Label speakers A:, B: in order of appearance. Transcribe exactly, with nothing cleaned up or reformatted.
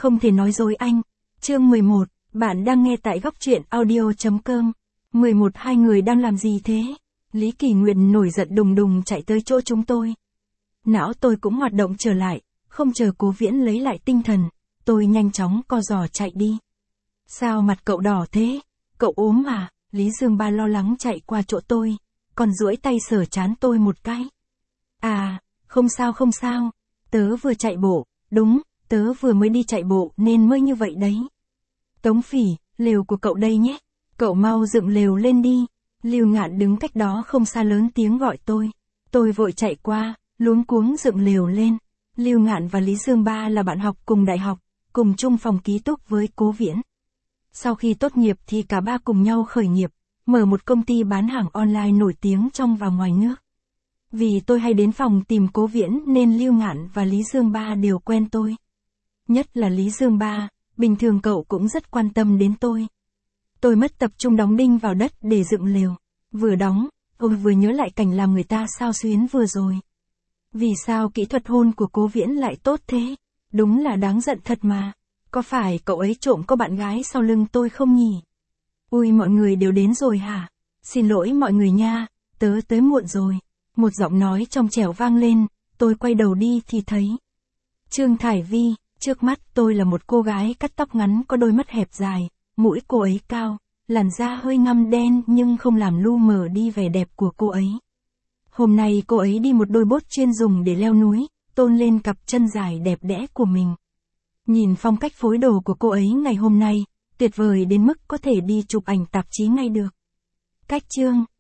A: Không thể nói dối anh. Chương mười một, bạn đang nghe tại góc truyện audio.com. mười một Hai người đang làm gì thế? Lý Kỳ Nguyện nổi giận đùng đùng chạy tới chỗ chúng tôi. Não tôi cũng hoạt động trở lại, không chờ Cố Viễn lấy lại tinh thần, tôi nhanh chóng co giò chạy đi. Sao mặt cậu đỏ thế? Cậu ốm à? Lý Dương Ba lo lắng chạy qua chỗ tôi, còn duỗi tay sờ trán tôi một cái. À, không sao không sao, tớ vừa chạy bộ, đúng, tớ vừa mới đi chạy bộ nên mới như vậy đấy. Tống Phỉ, lều của cậu đây nhé, cậu mau dựng lều lên đi. Lưu Ngạn đứng cách đó không xa lớn tiếng gọi tôi. Tôi vội chạy qua, luống cuống dựng lều lên. Lưu Ngạn và Lý Dương Ba là bạn học cùng đại học, cùng chung phòng ký túc với Cố Viễn. Sau khi tốt nghiệp thì cả ba cùng nhau khởi nghiệp, mở một công ty bán hàng online nổi tiếng trong và ngoài nước. Vì tôi hay đến phòng tìm Cố Viễn nên Lưu Ngạn và Lý Dương Ba đều quen tôi. Nhất là Lý Dương Ba, bình thường cậu cũng rất quan tâm đến tôi. Tôi mất tập trung đóng đinh vào đất để dựng lều. Vừa đóng, tôi vừa nhớ lại cảnh làm người ta xao xuyến vừa rồi. Vì sao kỹ thuật hôn của Cố Viễn lại tốt thế? Đúng là đáng giận thật mà. Có phải cậu ấy trộm có bạn gái sau lưng tôi không nhỉ? Ui, mọi người đều đến rồi hả? Xin lỗi mọi người nha, tớ tới muộn rồi. Một giọng nói trong trẻo vang lên, tôi quay đầu đi thì thấy Trương Thải Vi. Trước mắt tôi là một cô gái cắt tóc ngắn có đôi mắt hẹp dài, mũi cô ấy cao, làn da hơi ngăm đen nhưng không làm lu mờ đi vẻ đẹp của cô ấy. Hôm nay cô ấy đi một đôi bốt chuyên dùng để leo núi, tôn lên cặp chân dài đẹp đẽ của mình. Nhìn phong cách phối đồ của cô ấy ngày hôm nay, tuyệt vời đến mức có thể đi chụp ảnh tạp chí ngay được. Cách chương